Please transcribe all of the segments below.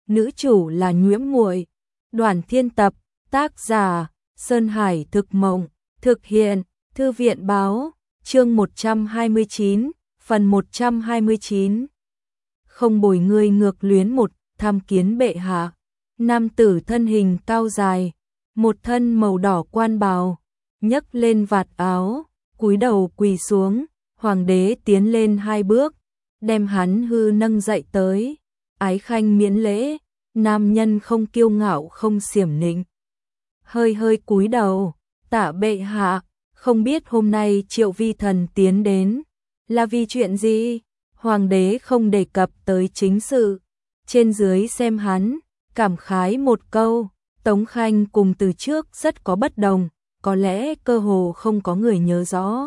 nữ chủ là Nhuễm Muội. Đoàn Thiên Tập, tác giả Sơn Hải Thực Mộng, thực hiện Thư viện Báo, chương 129, phần 129. Không bồi ngươi ngược luyến một, tham kiến bệ hạ. Nam tử thân hình cao dài, một thân màu đỏ quan bào, nhấc lên vạt áo, cúi đầu quỳ xuống, hoàng đế tiến lên 2 bước, đem hắn hư nâng dậy tới, ái khanh miễn lễ, nam nhân không kiêu ngạo không xiểm nịnh. Hơi hơi cúi đầu, tạ bệ hạ, không biết hôm nay Triệu vi thần tiến đến, là vì chuyện gì? Hoàng đế không đề cập tới chính sự, trên dưới xem hắn, cảm khái một câu, Tống Khanh cùng từ trước rất có bất đồng, có lẽ cơ hồ không có người nhớ rõ.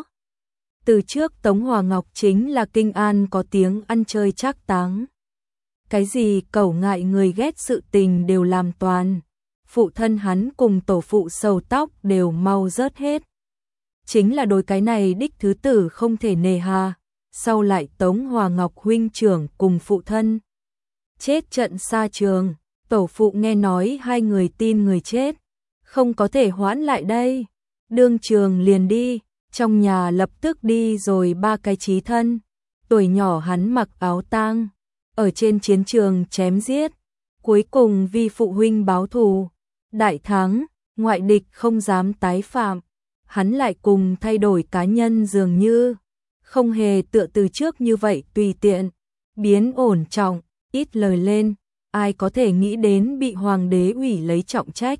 Từ trước Tống Hòa Ngọc chính là Kinh An có tiếng ăn chơi trác táng. Cái gì cẩu ngại người ghét sự tình đều làm toàn, phụ thân hắn cùng tổ phụ sầu tóc đều mau rớt hết. Chính là đối cái này đích thứ tử không thể nề hà, sau lại Tống Hòa Ngọc huynh trưởng cùng phụ thân chết trận xa trường, tổ phụ nghe nói 2 người tin người chết, không có thể hoãn lại đây, đương trường liền đi, trong nhà lập tức đi rồi 3 cái chí thân, tuổi nhỏ hắn mặc áo tang, ở trên chiến trường chém giết, cuối cùng vì phụ huynh báo thù, đại thắng, ngoại địch không dám tái phạm, hắn lại cùng thay đổi cá nhân dường như, không hề tựa từ trước như vậy tùy tiện, biến ổn trọng, ít lời lên, ai có thể nghĩ đến bị hoàng đế ủy lấy trọng trách.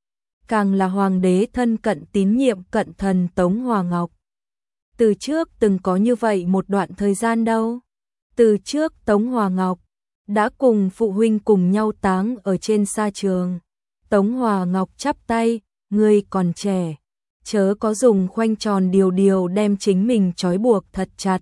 Càng là hoàng đế thân cận tín nhiệm cận thần Tống Hòa Ngọc. Từ trước từng có như vậy một đoạn thời gian đâu. Từ trước Tống Hòa Ngọc đã cùng phụ huynh cùng nhau táng ở trên sa trường. Tống Hòa Ngọc chắp tay, ngươi còn trẻ, chớ có dùng khoanh tròn điều đem chính mình trói buộc thật chặt.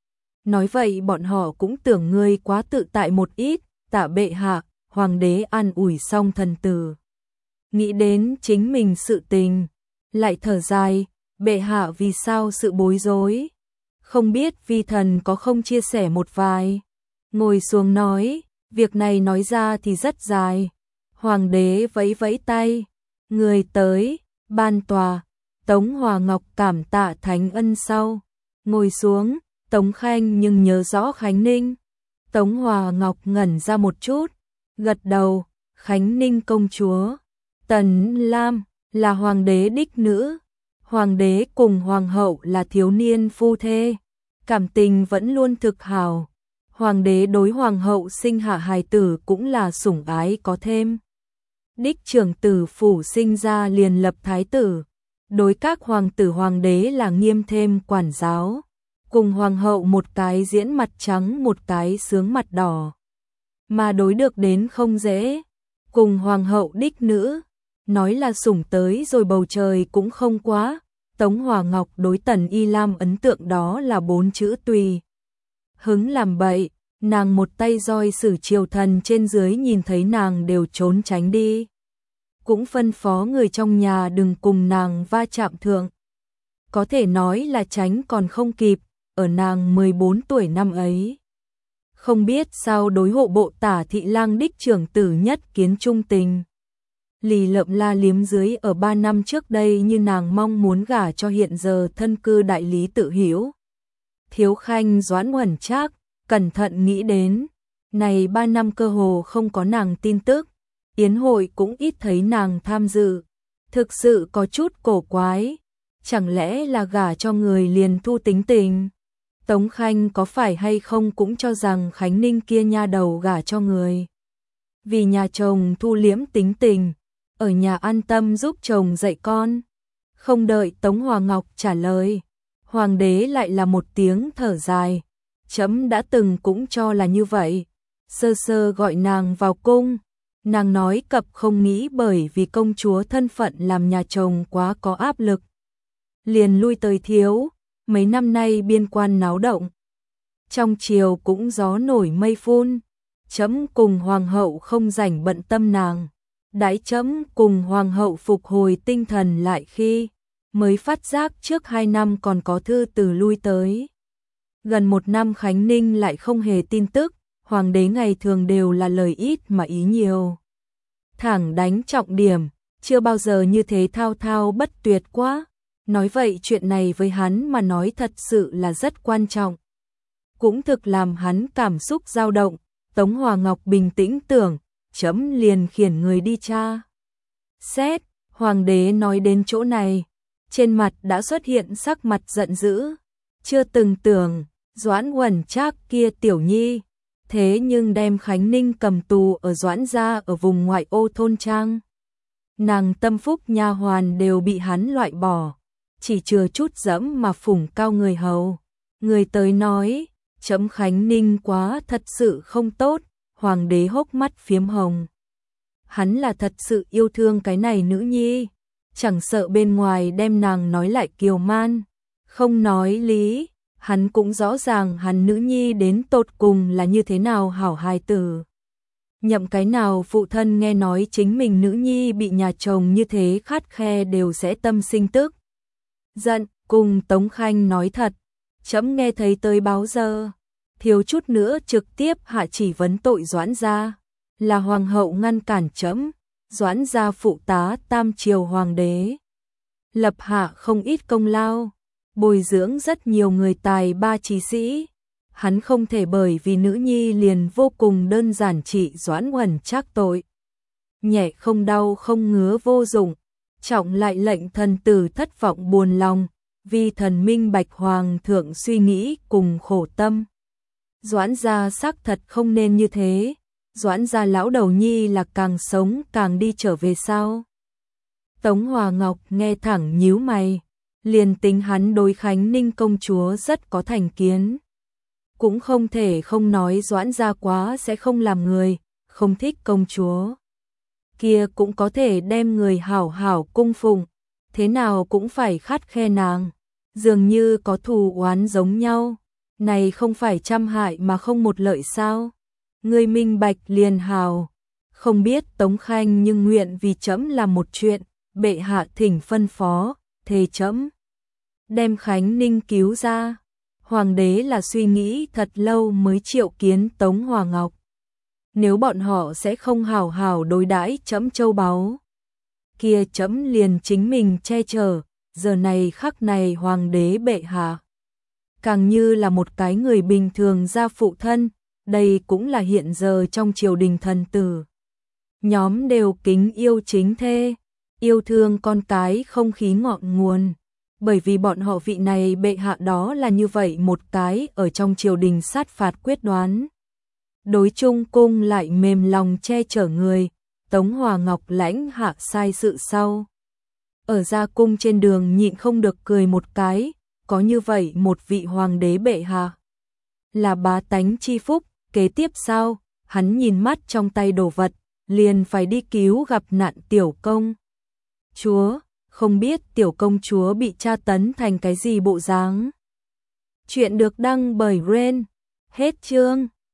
Nói vậy bọn họ cũng tưởng ngươi quá tự tại một ít, tạ bệ hạ, hoàng đế an ủi xong thần tử. Nghĩ đến chính mình sự tình, lại thở dài, bệ hạ vì sao sự bối rối, không biết vi thần có không chia sẻ một vài. Ngồi xuống nói, việc này nói ra thì rất dài. Hoàng đế vẫy vẫy tay, người tới, ban tòa, Tống Hòa Ngọc cảm tạ thánh ân sau. Ngồi xuống, Tống Khanh nhưng nhớ rõ Khánh Ninh. Tống Hòa Ngọc ngẩn ra một chút, gật đầu, Khánh Ninh công chúa. Tần Lam là hoàng đế đích nữ, hoàng đế cùng hoàng hậu là thiếu niên phu thê, cảm tình vẫn luôn thực hào. Hoàng đế đối hoàng hậu sinh hạ hài tử cũng là sủng ái có thêm. Đích trưởng tử phủ sinh ra liền lập thái tử, đối các hoàng tử hoàng đế là nghiêm thêm quản giáo, cùng hoàng hậu một cái diễn mặt trắng một cái sướng mặt đỏ. Mà đối được đến không dễ, cùng hoàng hậu đích nữ, nói là sủng tới rồi bầu trời cũng không quá. Tống Hòa Ngọc đối Tần Y Lam ấn tượng đó là 4 chữ tùy hứng làm bậy, nàng một tay roi sử triều thần trên dưới nhìn thấy nàng đều trốn tránh đi. Cũng phân phó người trong nhà đừng cùng nàng va chạm thượng. Có thể nói là tránh còn không kịp, ở nàng 14 tuổi năm ấy. Không biết sao đối hộ bộ Tả Thị Lang đích trưởng tử nhất kiến trung tình. Lì lợm la liếm dưới ở 3 năm trước đây như nàng mong muốn gả cho hiện giờ thân cư đại lý Tự Hiểu. Thiếu khanh Doãn Uẩn Trác, cẩn thận nghĩ đến, này 3 năm cơ hồ không có nàng tin tức, yến hội cũng ít thấy nàng tham dự, thực sự có chút cổ quái, chẳng lẽ là gả cho người liền thu tính tình. Tống Khanh có phải hay không cũng cho rằng Khánh Ninh kia nha đầu gả cho người. Vì nhà chồng thu liễm tính tình, ở nhà an tâm giúp chồng dạy con. Không đợi Tống Hòa Ngọc trả lời, hoàng đế lại là một tiếng thở dài. Chấm đã từng cũng cho là như vậy. Sơ sơ gọi nàng vào cung. Nàng nói cập không nghĩ bởi vì công chúa thân phận làm nhà chồng quá có áp lực. Liền lui tới thiếu, mấy năm nay biên quan náo động. Trong triều cũng gió nổi mây phun. Chấm cùng hoàng hậu không rảnh bận tâm nàng. Đãi chấm cùng hoàng hậu phục hồi tinh thần lại khi mới phát giác trước 2 năm còn có thư từ lui tới. Gần 1 năm Khánh Ninh lại không hề tin tức, hoàng đế ngày thường đều là lời ít mà ý nhiều. Thẳng đánh trọng điểm, chưa bao giờ như thế thao thao bất tuyệt quá. Nói vậy chuyện này với hắn mà nói thật sự là rất quan trọng. Cũng thực làm hắn cảm xúc dao động. Tống Hòa Ngọc bình tĩnh tưởng, chấm liền khiển người đi tra xét. Hoàng đế nói đến chỗ này, trên mặt đã xuất hiện sắc mặt giận dữ. Chưa từng tưởng, Doãn Uẩn Trác kia tiểu nhi, thế nhưng đem Khánh Ninh cầm tù ở Doãn gia ở vùng ngoại ô thôn trang. Nàng tâm phúc nha hoàn đều bị hắn loại bỏ, chỉ chừa chút dẫm mà phủng cao người hầu. Người tới nói, chấm Khánh Ninh quá thật sự không tốt, hoàng đế hốc mắt phiếm hồng. Hắn là thật sự yêu thương cái này nữ nhi, chẳng sợ bên ngoài đem nàng nói lại kiều man, không nói lý, hắn cũng rõ ràng hắn nữ nhi đến tột cùng là như thế nào hảo hài tử. Nhậm cái nào phụ thân nghe nói chính mình nữ nhi bị nhà chồng như thế khắt khe đều sẽ tâm sinh tức giận. Cùng Tống Khanh nói thật, chấm nghe thấy tới báo giờ, thiếu chút nữa trực tiếp hạ chỉ vấn tội Doãn gia, là hoàng hậu ngăn cản chấm. Doãn gia phụ tá tam triều hoàng đế, lập hạ không ít công lao, bồi dưỡng rất nhiều người tài ba trí sĩ. Hắn không thể bởi vì nữ nhi liền vô cùng đơn giản trị Doãn Uẩn Trác tội. Nhẹ không đau không ngứa vô dụng, trọng lại lệnh thần tử thất vọng buồn lòng, vì thần minh bạch hoàng thượng suy nghĩ cùng khổ tâm. Doãn gia xác thật không nên như thế. Doãn gia lão đầu nhi là càng sống càng đi trở về sao? Tống Hòa Ngọc nghe thẳng nhíu mày, liền tính hắn đối Khánh Ninh công chúa rất có thành kiến, cũng không thể không nói Doãn gia quá sẽ không làm người, không thích công chúa. Kia cũng có thể đem người hảo hảo cung phụng, thế nào cũng phải khắt khe nàng, dường như có thù oán giống nhau, này không phải trăm hại mà không một lợi sao? Người minh bạch liền hào, không biết Tống Khanh nhưng nguyện vì chấm làm một chuyện, bệ hạ thỉnh phân phó, thề chấm đem Khánh Ninh cứu ra. Hoàng đế là suy nghĩ thật lâu mới triệu kiến Tống Hòa Ngọc. Nếu bọn họ sẽ không hảo hảo đối đãi chấm châu báu, kia chấm liền chính mình che chở. Giờ này khắc này hoàng đế bệ hạ càng như là một cái người bình thường gia phụ thân. Đây cũng là hiện giờ trong triều đình thần tử nhóm đều kính yêu chính thê, yêu thương con cái không khí ngọn nguồn. Bởi vì bọn họ vị này bệ hạ đó là như vậy một cái ở trong triều đình sát phạt quyết đoán, đối chung cung lại mềm lòng che chở người. Tống Hòa Ngọc lãnh hạ sai sự sau, ở ra cung trên đường nhịn không được cười một cái, có như vậy một vị hoàng đế bệ hạ là bá tánh chi phúc. Kế tiếp sao, hắn nhìn mắt trong tay đồ vật, liền phải đi cứu gặp nạn tiểu công chúa, không biết tiểu công chúa bị tra tấn thành cái gì bộ dáng. Chuyện được đăng bởi Ren. Hết chương.